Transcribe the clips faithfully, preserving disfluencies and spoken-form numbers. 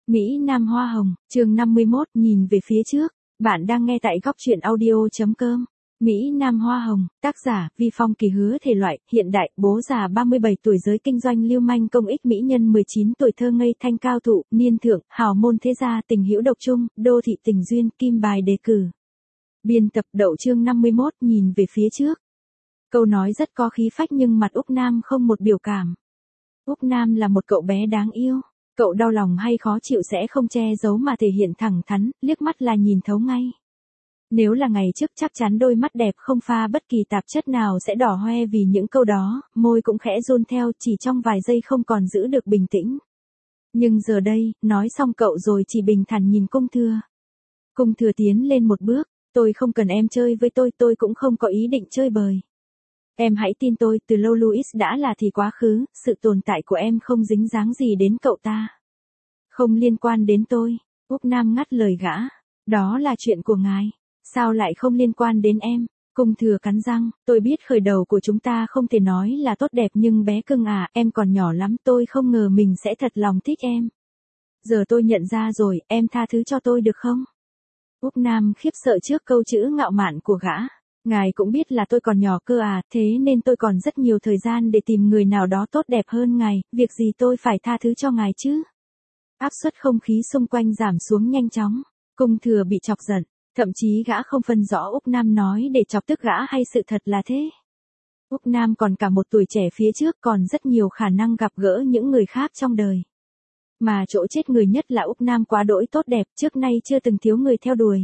Mỹ Nam Hoa Hồng, chương năm mươi mốt, nhìn về phía trước. Bạn đang nghe tại góc truyện audio.com. Mỹ Nam Hoa Hồng, tác giả, Vi Phong Kỳ. Hứa thể loại, hiện đại, bố già ba mươi bảy tuổi, giới kinh doanh lưu manh, công ích mỹ nhân mười chín tuổi, thơ ngây thanh cao thụ, niên thượng, hào môn thế gia, tình hữu độc trung, đô thị tình duyên, kim bài đề cử. Biên tập Đậu. Chương năm mươi mốt, nhìn về phía trước. Câu nói rất có khí phách nhưng mặt Úc Nam không một biểu cảm. Úc Nam là một cậu bé đáng yêu. Cậu đau lòng hay khó chịu sẽ không che giấu mà thể hiện thẳng thắn, liếc mắt là nhìn thấu ngay. Nếu là ngày trước chắc chắn đôi mắt đẹp không pha bất kỳ tạp chất nào sẽ đỏ hoe vì những câu đó, môi cũng khẽ run theo, chỉ trong vài giây không còn giữ được bình tĩnh. Nhưng giờ đây, nói xong cậu rồi chỉ bình thản nhìn Cung Thừa. Cung Thừa tiến lên một bước, tôi không cần em chơi với tôi, tôi cũng không có ý định chơi bời. Em hãy tin tôi, từ lâu Louis đã là thì quá khứ, sự tồn tại của em không dính dáng gì đến cậu ta. Không liên quan đến tôi. Úc Nam ngắt lời gã. Đó là chuyện của ngài. Sao lại không liên quan đến em? Cung Thừa cắn răng, tôi biết khởi đầu của chúng ta không thể nói là tốt đẹp nhưng bé cưng à, em còn nhỏ lắm, tôi không ngờ mình sẽ thật lòng thích em. Giờ tôi nhận ra rồi, em tha thứ cho tôi được không? Úc Nam khiếp sợ trước câu chữ ngạo mạn của gã. Ngài cũng biết là tôi còn nhỏ cơ à, thế nên tôi còn rất nhiều thời gian để tìm người nào đó tốt đẹp hơn ngài, việc gì tôi phải tha thứ cho ngài chứ? Áp suất không khí xung quanh giảm xuống nhanh chóng. Cung Thừa bị chọc giận, thậm chí gã không phân rõ Úc Nam nói để chọc tức gã hay sự thật là thế. Úc Nam còn cả một tuổi trẻ phía trước, còn rất nhiều khả năng gặp gỡ những người khác trong đời. Mà chỗ chết người nhất là Úc Nam quá đỗi tốt đẹp, trước nay chưa từng thiếu người theo đuổi.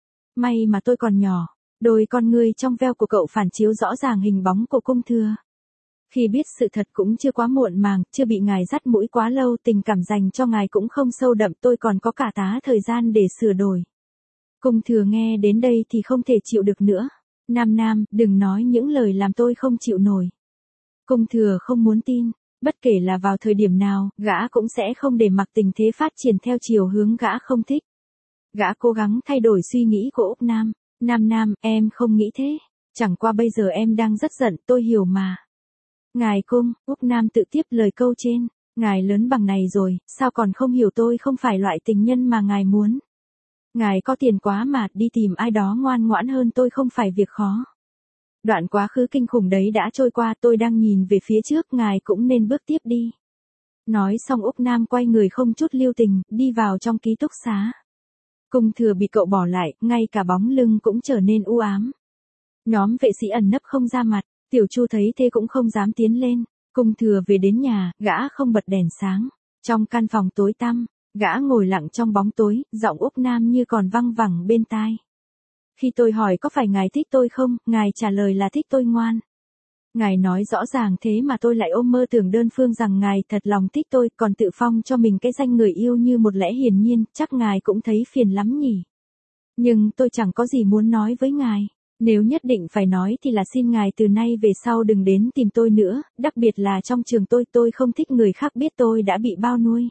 May mà tôi còn nhỏ. Đôi con ngươi trong veo của cậu phản chiếu rõ ràng hình bóng của Cung Thừa. Khi biết sự thật cũng chưa quá muộn màng, chưa bị ngài dắt mũi quá lâu, tình cảm dành cho ngài cũng không sâu đậm, tôi còn có cả tá thời gian để sửa đổi. Cung Thừa nghe đến đây thì không thể chịu được nữa. Nam Nam, đừng nói những lời làm tôi không chịu nổi. Cung Thừa không muốn tin, bất kể là vào thời điểm nào, gã cũng sẽ không để mặc tình thế phát triển theo chiều hướng gã không thích. Gã cố gắng thay đổi suy nghĩ của Úc Nam. Nam Nam, em không nghĩ thế. Chẳng qua bây giờ em đang rất giận, tôi hiểu mà. Ngài Cung, Úc Nam tự tiếp lời câu trên. Ngài lớn bằng này rồi, sao còn không hiểu tôi không phải loại tình nhân mà ngài muốn. Ngài có tiền quá mà, đi tìm ai đó ngoan ngoãn hơn tôi không phải việc khó. Đoạn quá khứ kinh khủng đấy đã trôi qua, tôi đang nhìn về phía trước, ngài cũng nên bước tiếp đi. Nói xong Úc Nam quay người không chút lưu tình, đi vào trong ký túc xá. Cung Thừa bị cậu bỏ lại, ngay cả bóng lưng cũng trở nên u ám. Nhóm vệ sĩ ẩn nấp không ra mặt, Tiểu Chu thấy thế cũng không dám tiến lên. Cung Thừa về đến nhà, gã không bật đèn sáng. Trong căn phòng tối tăm, gã ngồi lặng trong bóng tối, giọng Úc Nam như còn văng vẳng bên tai. Khi tôi hỏi có phải ngài thích tôi không, ngài trả lời là thích tôi ngoan. Ngài nói rõ ràng thế mà tôi lại ôm mơ tưởng đơn phương rằng ngài thật lòng thích tôi, còn tự phong cho mình cái danh người yêu như một lẽ hiển nhiên, chắc ngài cũng thấy phiền lắm nhỉ. Nhưng tôi chẳng có gì muốn nói với ngài. Nếu nhất định phải nói thì là xin ngài từ nay về sau đừng đến tìm tôi nữa, đặc biệt là trong trường tôi, tôi không thích người khác biết tôi đã bị bao nuôi.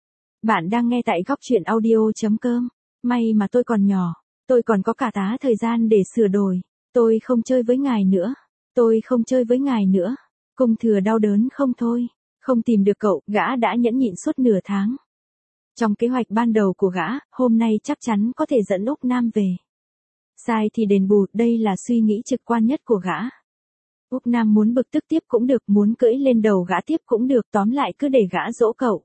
Bạn đang nghe tại góc truyện audio.com. May mà tôi còn nhỏ, tôi còn có cả tá thời gian để sửa đổi. Tôi không chơi với ngài nữa. Tôi không chơi với ngài nữa. Cung Thừa đau đớn không thôi. Không tìm được cậu, gã đã nhẫn nhịn suốt nửa tháng. Trong kế hoạch ban đầu của gã, hôm nay chắc chắn có thể dẫn Úc Nam về. Sai thì đền bù, đây là suy nghĩ trực quan nhất của gã. Úc Nam muốn bực tức tiếp cũng được, muốn cưỡi lên đầu gã tiếp cũng được, tóm lại cứ để gã dỗ cậu.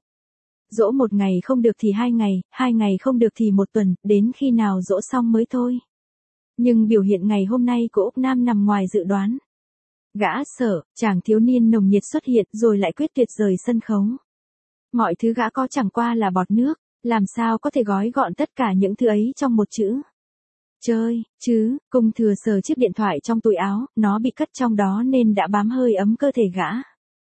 Dỗ một ngày không được thì hai ngày, hai ngày không được thì một tuần, đến khi nào dỗ xong mới thôi. Nhưng biểu hiện ngày hôm nay của Úc Nam nằm ngoài dự đoán. Gã sợ, chàng thiếu niên nồng nhiệt xuất hiện rồi lại quyết tuyệt rời sân khấu. Mọi thứ gã có chẳng qua là bọt nước, làm sao có thể gói gọn tất cả những thứ ấy trong một chữ. Chơi, chứ, Cung Thừa sờ chiếc điện thoại trong túi áo, nó bị cất trong đó nên đã bám hơi ấm cơ thể gã.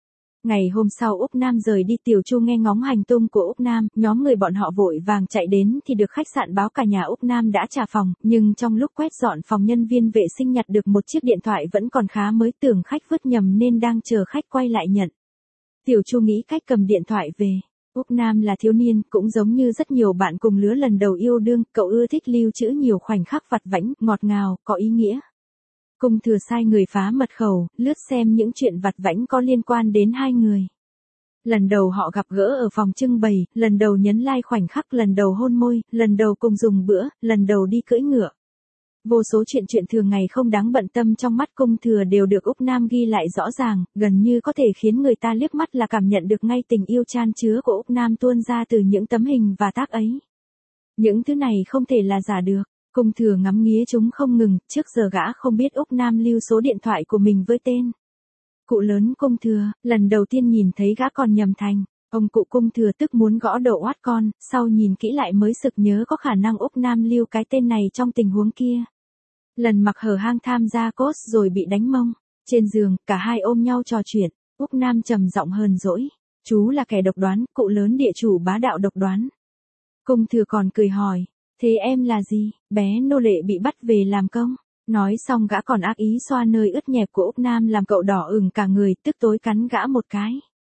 Ngày hôm sau Úc Nam rời đi, Tiểu Chu nghe ngóng hành tung của Úc Nam, nhóm người bọn họ vội vàng chạy đến thì được khách sạn báo cả nhà Úc Nam đã trả phòng, nhưng trong lúc quét dọn phòng nhân viên vệ sinh nhặt được một chiếc điện thoại vẫn còn khá mới, tưởng khách vứt nhầm nên đang chờ khách quay lại nhận. Tiểu Chu nghĩ cách cầm điện thoại về. Úc Nam là thiếu niên, cũng giống như rất nhiều bạn cùng lứa lần đầu yêu đương, cậu ưa thích lưu trữ nhiều khoảnh khắc vặt vãnh, ngọt ngào, có ý nghĩa. Cung Thừa sai người phá mật khẩu, lướt xem những chuyện vặt vãnh có liên quan đến hai người. Lần đầu họ gặp gỡ ở phòng trưng bày, lần đầu nhấn like khoảnh khắc, lần đầu hôn môi, lần đầu cùng dùng bữa, lần đầu đi cưỡi ngựa. Vô số chuyện chuyện thường ngày không đáng bận tâm trong mắt Cung Thừa đều được Úc Nam ghi lại rõ ràng, gần như có thể khiến người ta liếc mắt là cảm nhận được ngay tình yêu chan chứa của Úc Nam tuôn ra từ những tấm hình và tác ấy. Những thứ này không thể là giả được. Cung Thừa ngắm nghía chúng không ngừng, trước giờ gã không biết Úc Nam lưu số điện thoại của mình với tên Cụ lớn Cung Thừa, lần đầu tiên nhìn thấy gã còn nhầm thành ông cụ. Cung Thừa tức muốn gõ đầu oát con, sau nhìn kỹ lại mới sực nhớ có khả năng Úc Nam lưu cái tên này trong tình huống kia. Lần mặc hở hang tham gia cốt rồi bị đánh mông. Trên giường, cả hai ôm nhau trò chuyện, Úc Nam trầm giọng hờn dỗi. Chú là kẻ độc đoán, cụ lớn địa chủ bá đạo độc đoán. Cung Thừa còn cười hỏi, thế em là gì? Bé nô lệ bị bắt về làm công. Nói xong gã còn ác ý xoa nơi ướt nhẹp của Úc Nam làm cậu đỏ ửng cả người, tức tối cắn gã một cái.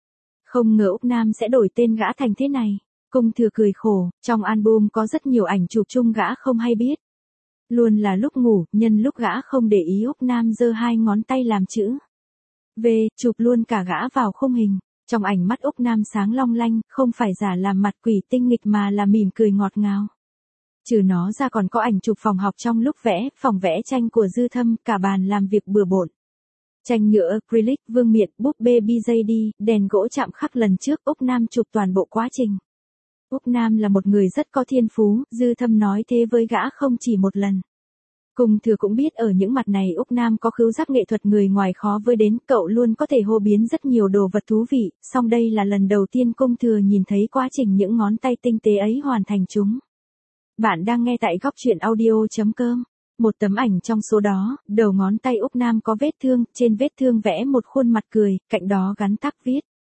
Không ngờ Úc Nam sẽ đổi tên gã thành thế này. Cung Thừa cười khổ, trong album có rất nhiều ảnh chụp chung gã không hay biết. Luôn là lúc ngủ, nhân lúc gã không để ý Úc Nam giơ hai ngón tay làm chữ V, chụp luôn cả gã vào khung hình. Trong ảnh mắt Úc Nam sáng long lanh, không phải giả làm mặt quỷ tinh nghịch mà là mỉm cười ngọt ngào. Trừ nó ra còn có ảnh chụp phòng học trong lúc vẽ, phòng vẽ tranh của Dư Thâm, cả bàn làm việc bừa bộn. Tranh nhựa acrylic, vương miện, búp bê bê gi đi, đèn gỗ chạm khắc lần trước Úc Nam chụp toàn bộ quá trình. Úc Nam là một người rất có thiên phú, Dư Thâm nói thế với gã không chỉ một lần. Cung Thừa cũng biết ở những mặt này Úc Nam có khứu giác nghệ thuật người ngoài khó với đến, cậu luôn có thể hô biến rất nhiều đồ vật thú vị, song đây là lần đầu tiên Cung Thừa nhìn thấy quá trình những ngón tay tinh tế ấy hoàn thành chúng. Bạn đang nghe tại góc truyện audio chấm com. Một tấm ảnh trong số đó, đầu ngón tay Úc Nam có vết thương, trên vết thương vẽ một khuôn mặt cười, cạnh đó gắn tag viết.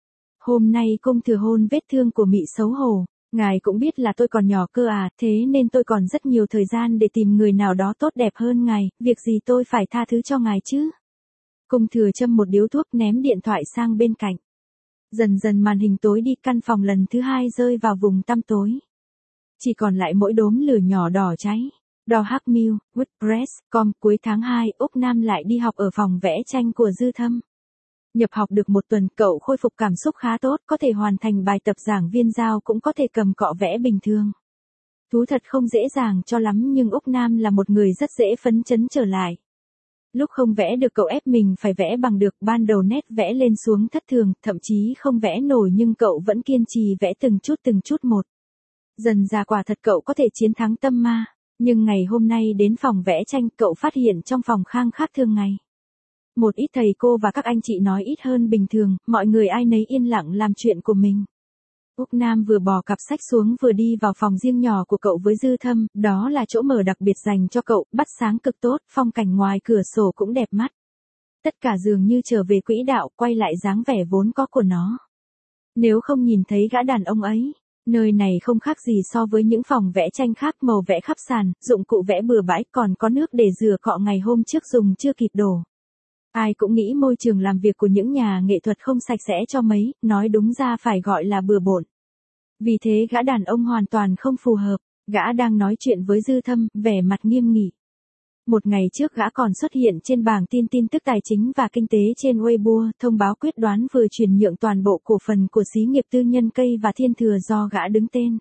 Hôm nay Cung Thừa hôn vết thương của Mị xấu hổ. Ngài cũng biết là tôi còn nhỏ cơ à, thế nên tôi còn rất nhiều thời gian để tìm người nào đó tốt đẹp hơn ngài, việc gì tôi phải tha thứ cho ngài chứ. Cung Thừa châm một điếu thuốc ném điện thoại sang bên cạnh. Dần dần màn hình tối đi, căn phòng lần thứ hai rơi vào vùng tăm tối. Chỉ còn lại mỗi đốm lửa nhỏ đỏ cháy. Đo Hắc Mill, WordPress chấm com, cuối tháng hai, Úc Nam lại đi học ở phòng vẽ tranh của Dư Thâm. Nhập học được một tuần, cậu khôi phục cảm xúc khá tốt, có thể hoàn thành bài tập giảng viên giao cũng có thể cầm cọ vẽ bình thường. Thú thật không dễ dàng cho lắm nhưng Úc Nam là một người rất dễ phấn chấn trở lại. Lúc không vẽ được cậu ép mình phải vẽ bằng được, ban đầu nét vẽ lên xuống thất thường, thậm chí không vẽ nổi nhưng cậu vẫn kiên trì vẽ từng chút từng chút một. Dần ra quả thật cậu có thể chiến thắng tâm ma, nhưng ngày hôm nay đến phòng vẽ tranh cậu phát hiện trong phòng khang khác thường ngày. Một ít thầy cô và các anh chị nói ít hơn bình thường, mọi người ai nấy yên lặng làm chuyện của mình. Úc Nam vừa bỏ cặp sách xuống vừa đi vào phòng riêng nhỏ của cậu với Dư Thâm, đó là chỗ mở đặc biệt dành cho cậu, bắt sáng cực tốt, phong cảnh ngoài cửa sổ cũng đẹp mắt. Tất cả dường như trở về quỹ đạo, quay lại dáng vẻ vốn có của nó. Nếu không nhìn thấy gã đàn ông ấy, nơi này không khác gì so với những phòng vẽ tranh khác, màu vẽ khắp sàn, dụng cụ vẽ bừa bãi, còn có nước để rửa cọ ngày hôm trước dùng chưa kịp đổ. Ai cũng nghĩ môi trường làm việc của những nhà nghệ thuật không sạch sẽ cho mấy, nói đúng ra phải gọi là bừa bộn. Vì thế gã đàn ông hoàn toàn không phù hợp, gã đang nói chuyện với Dư Thâm, vẻ mặt nghiêm nghị. Một ngày trước gã còn xuất hiện trên bảng tin tin tức tài chính và kinh tế trên Weibo, thông báo quyết đoán vừa chuyển nhượng toàn bộ cổ phần của xí nghiệp tư nhân Cây và Thiên Thừa do gã đứng tên.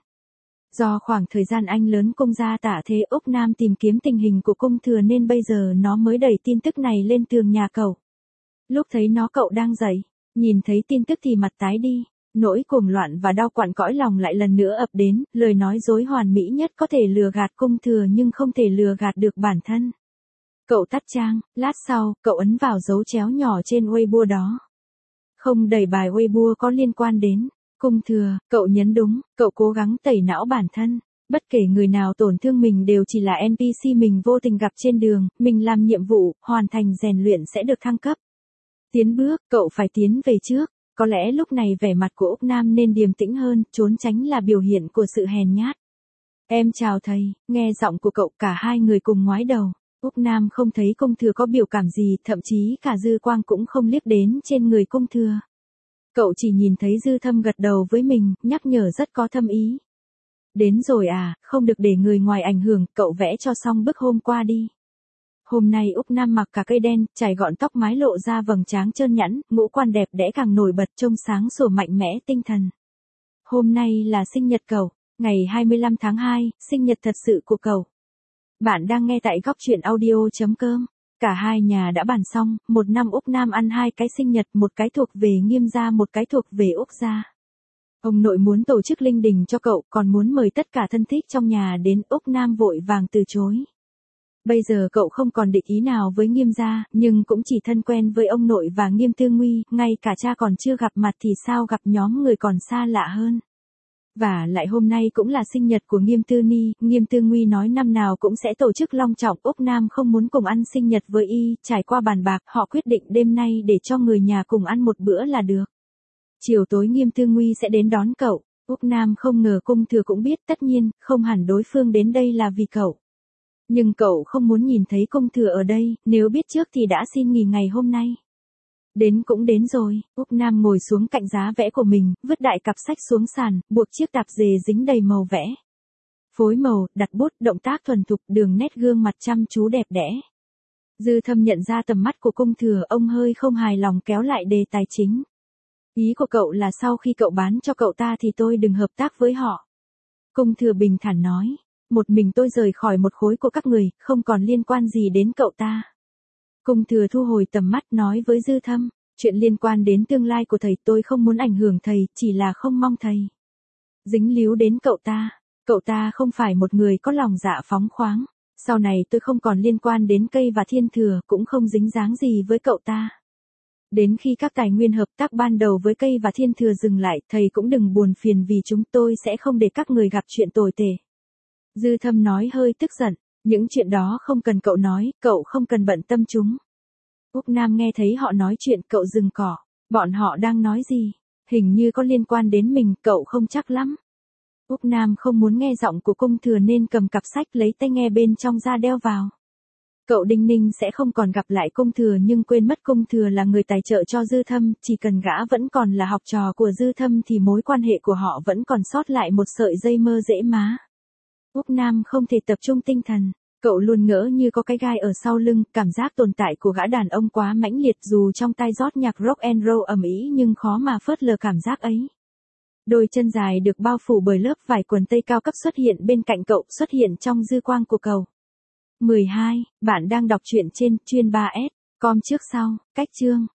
Do khoảng thời gian anh lớn Cung gia tả thế, Úc Nam tìm kiếm tình hình của Cung Thừa nên bây giờ nó mới đẩy tin tức này lên tường nhà cậu. Lúc thấy nó cậu đang dậy, nhìn thấy tin tức thì mặt tái đi, nỗi cuồng loạn và đau quặn cõi lòng lại lần nữa ập đến, lời nói dối hoàn mỹ nhất có thể lừa gạt Cung Thừa nhưng không thể lừa gạt được bản thân. Cậu tắt trang, lát sau, cậu ấn vào dấu chéo nhỏ trên Weibo đó. Không đẩy bài Weibo có liên quan đến Cung Thừa, cậu nhấn đúng, cậu cố gắng tẩy não bản thân. Bất kể người nào tổn thương mình đều chỉ là en pê xê mình vô tình gặp trên đường, mình làm nhiệm vụ, hoàn thành rèn luyện sẽ được thăng cấp. Tiến bước, cậu phải tiến về trước. Có lẽ lúc này vẻ mặt của Úc Nam nên điềm tĩnh hơn, trốn tránh là biểu hiện của sự hèn nhát. Em chào thầy, nghe giọng của cậu, cả hai người cùng ngoái đầu. Úc Nam không thấy Cung Thừa có biểu cảm gì, thậm chí cả dư quang cũng không liếc đến trên người Cung Thừa. Cậu chỉ nhìn thấy Dư Thâm gật đầu với mình, nhắc nhở rất có thâm ý. Đến rồi à, không được để người ngoài ảnh hưởng, cậu vẽ cho xong bức hôm qua đi. Hôm nay Úc Nam mặc cả cây đen, chải gọn tóc mái lộ ra vầng trán trơn nhẵn, ngũ quan đẹp đẽ càng nổi bật trông sáng sủa mạnh mẽ tinh thần. Hôm nay là sinh nhật cậu, ngày hai mươi lăm tháng hai, sinh nhật thật sự của cậu. Bạn đang nghe tại góc truyện audio.com. Cả hai nhà đã bàn xong, một năm Úc Nam ăn hai cái sinh nhật, một cái thuộc về Nghiêm gia, một cái thuộc về Úc gia. Ông nội muốn tổ chức linh đình cho cậu, còn muốn mời tất cả thân thích trong nhà đến, Úc Nam vội vàng từ chối. Bây giờ cậu không còn địch ý nào với Nghiêm gia, nhưng cũng chỉ thân quen với ông nội và Nghiêm Tư Nguy, ngay cả cha còn chưa gặp mặt thì sao gặp nhóm người còn xa lạ hơn. Và lại hôm nay cũng là sinh nhật của Nghiêm Tư Ni, Nghiêm Tư Nguy nói năm nào cũng sẽ tổ chức long trọng, Úc Nam không muốn cùng ăn sinh nhật với y, trải qua bàn bạc, họ quyết định đêm nay để cho người nhà cùng ăn một bữa là được. Chiều tối Nghiêm Tư Nguy sẽ đến đón cậu, Úc Nam không ngờ Cung Thừa cũng biết, tất nhiên, không hẳn đối phương đến đây là vì cậu. Nhưng cậu không muốn nhìn thấy Cung Thừa ở đây, nếu biết trước thì đã xin nghỉ ngày hôm nay. Đến cũng đến rồi, Úc Nam ngồi xuống cạnh giá vẽ của mình, vứt đại cặp sách xuống sàn, buộc chiếc tạp dề dính đầy màu vẽ. Phối màu, đặt bút, động tác thuần thục, đường nét gương mặt chăm chú đẹp đẽ. Dư Thâm nhận ra tầm mắt của Cung Thừa, ông hơi không hài lòng kéo lại đề tài chính. Ý của cậu là sau khi cậu bán cho cậu ta thì tôi đừng hợp tác với họ. Cung Thừa bình thản nói, một mình tôi rời khỏi một khối của các người, không còn liên quan gì đến cậu ta. Cung Thừa thu hồi tầm mắt nói với Dư Thâm, chuyện liên quan đến tương lai của thầy tôi không muốn ảnh hưởng thầy, chỉ là không mong thầy dính líu đến cậu ta. Cậu ta không phải một người có lòng dạ phóng khoáng. Sau này tôi không còn liên quan đến cây và thiên thừa, cũng không dính dáng gì với cậu ta. Đến khi các tài nguyên hợp tác ban đầu với cây và thiên thừa dừng lại, thầy cũng đừng buồn phiền vì chúng tôi sẽ không để các người gặp chuyện tồi tệ. Dư Thâm nói hơi tức giận, những chuyện đó không cần cậu nói, cậu không cần bận tâm chúng. Úc Nam nghe thấy họ nói chuyện, cậu dừng cỏ, bọn họ đang nói gì? Hình như có liên quan đến mình, cậu không chắc lắm. Úc Nam không muốn nghe giọng của Cung Thừa nên cầm cặp sách lấy tai nghe bên trong ra đeo vào. Cậu đinh ninh sẽ không còn gặp lại Cung Thừa nhưng quên mất Cung Thừa là người tài trợ cho Dư Thâm, chỉ cần gã vẫn còn là học trò của Dư Thâm thì mối quan hệ của họ vẫn còn sót lại một sợi dây mơ dễ má. Úc Nam không thể tập trung tinh thần, cậu luôn ngỡ như có cái gai ở sau lưng, cảm giác tồn tại của gã đàn ông quá mãnh liệt, dù trong tai rót nhạc rock and roll ầm ĩ nhưng khó mà phớt lờ cảm giác ấy. Đôi chân dài được bao phủ bởi lớp vải quần tây cao cấp xuất hiện bên cạnh cậu, xuất hiện trong dư quang của cậu. mười hai, bạn đang đọc truyện trên chuyên ba S com trước sau, cách chương.